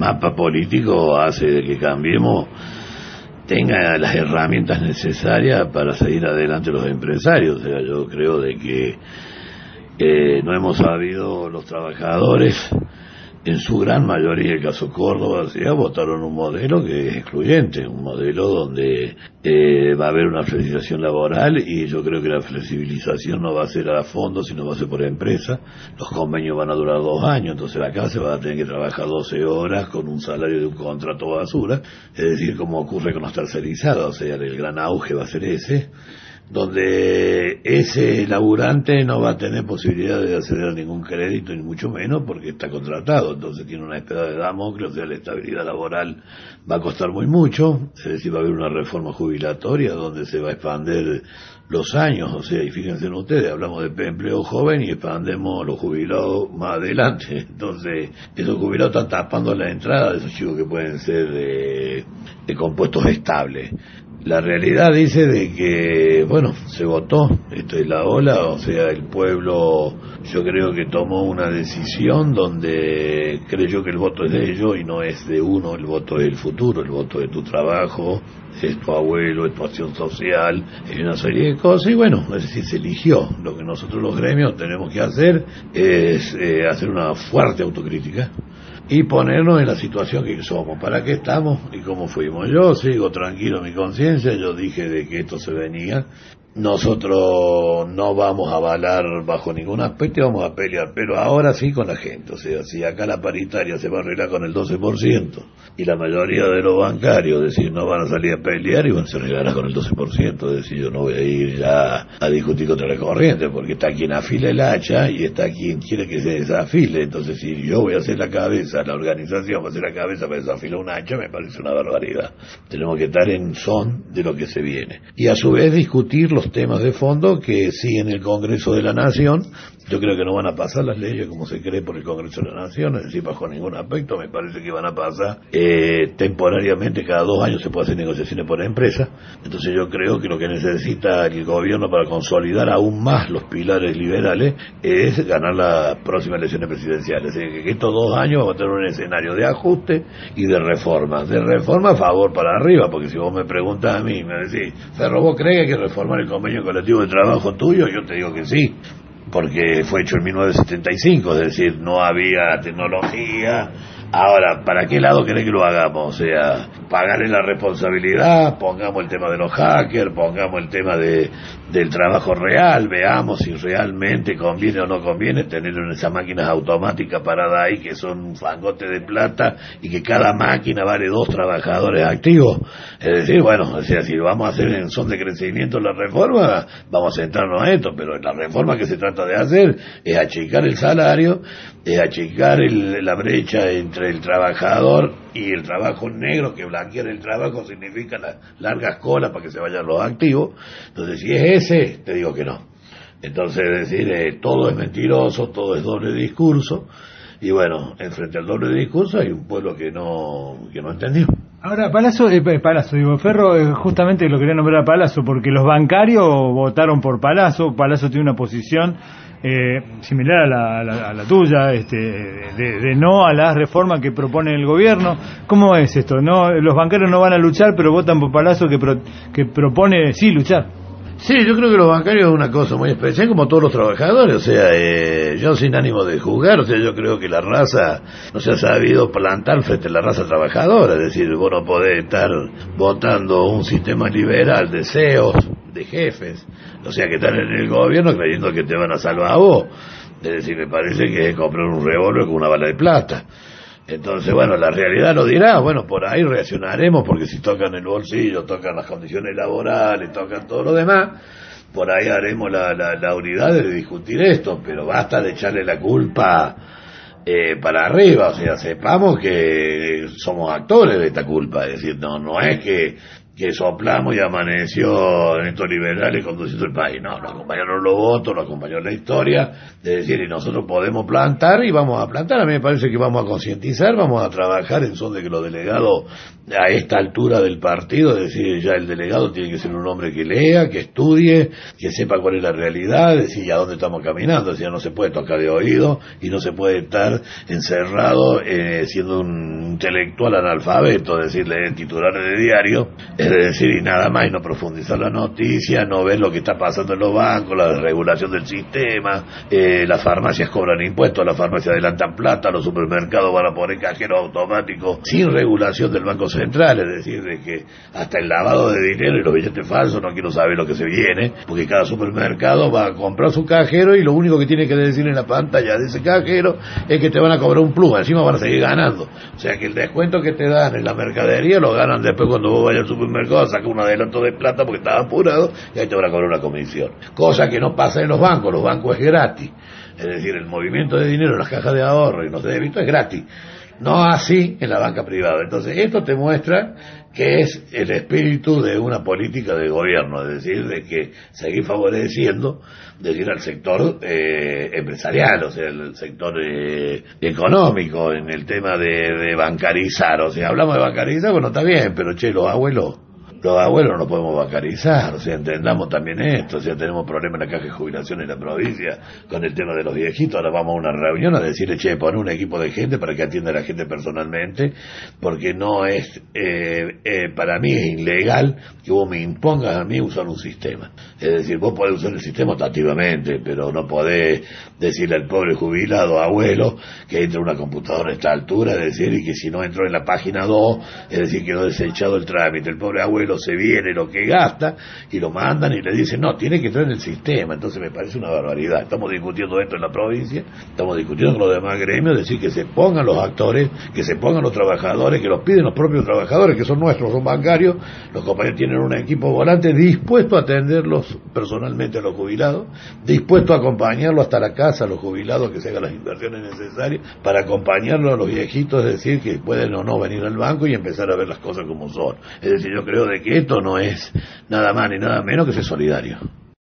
mapa político hace de que Cambiemos tenga las herramientas necesarias para seguir adelante los empresarios. O sea, yo creo de que no hemos sabido los trabajadores, en su gran mayoría, el caso Córdoba, votaron un modelo que es excluyente, un modelo donde va a haber una flexibilización laboral, y yo creo que la flexibilización no va a ser a fondo, sino va a ser por empresa. Los convenios van a durar 2 años, entonces acá se va a tener que trabajar 12 horas con un salario de un contrato basura, es decir, como ocurre con los tercerizados. O sea, el gran auge va a ser ese, donde ese laburante no va a tener posibilidad de acceder a ningún crédito, ni mucho menos, porque está contratado. Entonces tiene una espada de Damocles. O sea, la estabilidad laboral va a costar muy mucho, es decir, va a haber una reforma jubilatoria donde se va a expandir los años. O sea, y fíjense en ustedes, hablamos de empleo joven y expandemos los jubilados más adelante. Entonces, esos jubilados están tapando la entrada de esos chicos que pueden ser de compuestos estables. La realidad dice de que, bueno, se votó, esto es la ola. O sea, el pueblo, yo creo que tomó una decisión donde creyó que el voto es de ellos y no es de uno. El voto es el futuro, el voto es tu trabajo, es tu abuelo, es tu acción social, es una serie de cosas. Y bueno, es decir, se eligió. Lo que nosotros los gremios tenemos que hacer es hacer una fuerte autocrítica y ponernos en la situación que somos, para qué estamos y cómo fuimos. Yo sigo tranquilo en mi conciencia, yo dije de que esto se venía. Nosotros no vamos a avalar bajo ningún aspecto y vamos a pelear, pero ahora sí con la gente. O sea, si acá la paritaria se va a arreglar con el 12% y la mayoría de los bancarios, es decir, no van a salir a pelear y van a se arreglará con el 12%, es decir, yo no voy a ir ya a discutir contra la corriente, porque está quien afila el hacha y está quien quiere que se desafile. Entonces, si yo voy a hacer la cabeza, la organización va a hacer la cabeza para desafilar un hacha, me parece una barbaridad. Tenemos que estar en son de lo que se viene y a su vez discutir los temas de fondo que sí en el Congreso de la Nación. Yo creo que no van a pasar las leyes como se cree por el Congreso de la Nación, es decir, bajo ningún aspecto. Me parece que van a pasar temporariamente, cada 2 años se puede hacer negociaciones por empresa. Entonces yo creo que lo que necesita el gobierno para consolidar aún más los pilares liberales es ganar las próximas elecciones presidenciales. Es decir, que estos 2 años vamos a tener un escenario de ajuste y de reformas a favor para arriba, porque si vos me preguntas a mí, me decís, Ferro, ¿vos crees que hay que reformar el convenio colectivo de trabajo tuyo? Yo te digo que sí, porque fue hecho en 1975, es decir, no había tecnología. Ahora, ¿para qué lado querés que lo hagamos? O sea, pagarle la responsabilidad, pongamos el tema de los hackers, pongamos el tema del trabajo real, veamos si realmente conviene o no conviene tener esas máquinas automáticas paradas ahí que son un fangote de plata y que cada máquina vale 2 trabajadores activos. Es decir, bueno, o sea, si vamos a hacer en son de crecimiento la reforma, vamos a centrarnos a esto, pero la reforma que se trata de hacer es achicar el salario, es achicar la brecha entre el trabajador y el trabajo negro, que blanquear el trabajo significa las largas colas para que se vayan los activos. Entonces, si es ese, te digo que no. Entonces, es decir, todo es mentiroso, todo es doble discurso, y bueno, enfrente al doble discurso hay un pueblo que no entendió. Ahora, Palazzo, Ferro, justamente lo quería nombrar a Palazzo porque los bancarios votaron por Palazzo. Palazzo tiene una posición similar a la tuya, de no a la reforma que propone el gobierno. ¿Cómo es esto? No, los bancarios no van a luchar, pero votan por Palazzo que propone sí luchar. Sí, yo creo que los bancarios es una cosa muy especial, como todos los trabajadores. O sea, yo sin ánimo de juzgar, o sea, yo creo que la raza no se ha sabido plantar frente a la raza trabajadora. Es decir, vos no podés estar votando un sistema liberal de CEOs, de jefes, o sea, que están en el gobierno creyendo que te van a salvar a vos. Es decir, me parece que es comprar un revólver con una bala de plata. Entonces, bueno, la realidad lo dirá. Bueno, por ahí reaccionaremos, porque si tocan el bolsillo, tocan las condiciones laborales, tocan todo lo demás, por ahí haremos la unidad de discutir esto, pero basta de echarle la culpa para arriba. O sea, sepamos que somos actores de esta culpa. Es decir, no es que soplamos y amaneció en estos liberales conduciendo el país. No, nos acompañaron los votos, nos acompañó la historia, de decir, y nosotros podemos plantar y vamos a plantar. A mí me parece que vamos a concientizar, vamos a trabajar en son de que los delegados a esta altura del partido, es decir, ya el delegado tiene que ser un hombre que lea, que estudie, que sepa cuál es la realidad, es decir, a dónde estamos caminando. O sea, no se puede tocar de oído y no se puede estar encerrado siendo un intelectual analfabeto, es decir, leer titulares de diario, es decir, y nada más, y no profundizar la noticia, no ver lo que está pasando en los bancos, la desregulación del sistema, las farmacias cobran impuestos, las farmacias adelantan plata, los supermercados van a poner cajeros automáticos sin regulación del Banco Central, es decir, de que hasta el lavado de dinero y los billetes falsos, no quiero saber lo que se viene, porque cada supermercado va a comprar su cajero y lo único que tiene que decir en la pantalla de ese cajero es que te van a cobrar un plus, encima van a seguir ganando. O sea que el descuento que te dan en la mercadería lo ganan después cuando vos vayas al supermercado a sacar un adelanto de plata porque estás apurado y ahí te van a cobrar una comisión. Cosa que no pasa en los bancos es gratis. Es decir, el movimiento de dinero en las cajas de ahorro y en los débitos es gratis. No así en la banca privada. Entonces esto te muestra que es el espíritu de una política de gobierno, es decir, de que seguir favoreciendo, decir, al sector empresarial, o sea, el sector económico, en el tema de bancarizar. O sea, hablamos de bancarizar, bueno, está bien, pero che, los abuelos no podemos bancarizar, o sea, entendamos también esto, o sea, tenemos problemas en la caja de jubilación en la provincia con el tema de los viejitos, ahora vamos a una reunión a decirle, che, pon un equipo de gente para que atienda a la gente personalmente, porque no es, para mí es ilegal que vos me impongas a mí usar un sistema. Es decir, vos podés usar el sistema activamente, pero no podés decirle al pobre jubilado, abuelo, que entre una computadora a esta altura, es decir, y que si no entró en la página 2, es decir, quedó desechado el trámite, el pobre abuelo se viene lo que gasta y lo mandan y le dicen, no, tiene que entrar en el sistema. Entonces me parece una barbaridad. Estamos discutiendo esto en la provincia, estamos discutiendo con los demás gremios, decir, que se pongan los actores, que se pongan los trabajadores, que los piden los propios trabajadores, que son nuestros, son bancarios. Los compañeros tienen un equipo volante dispuesto a atenderlos personalmente a los jubilados, dispuesto a acompañarlo hasta la casa a los jubilados, que se hagan las inversiones necesarias para acompañarlo a los viejitos, es decir, que pueden o no venir al banco y empezar a ver las cosas como son. Es decir, yo creo de que esto no es nada más ni nada menos que ser solidario.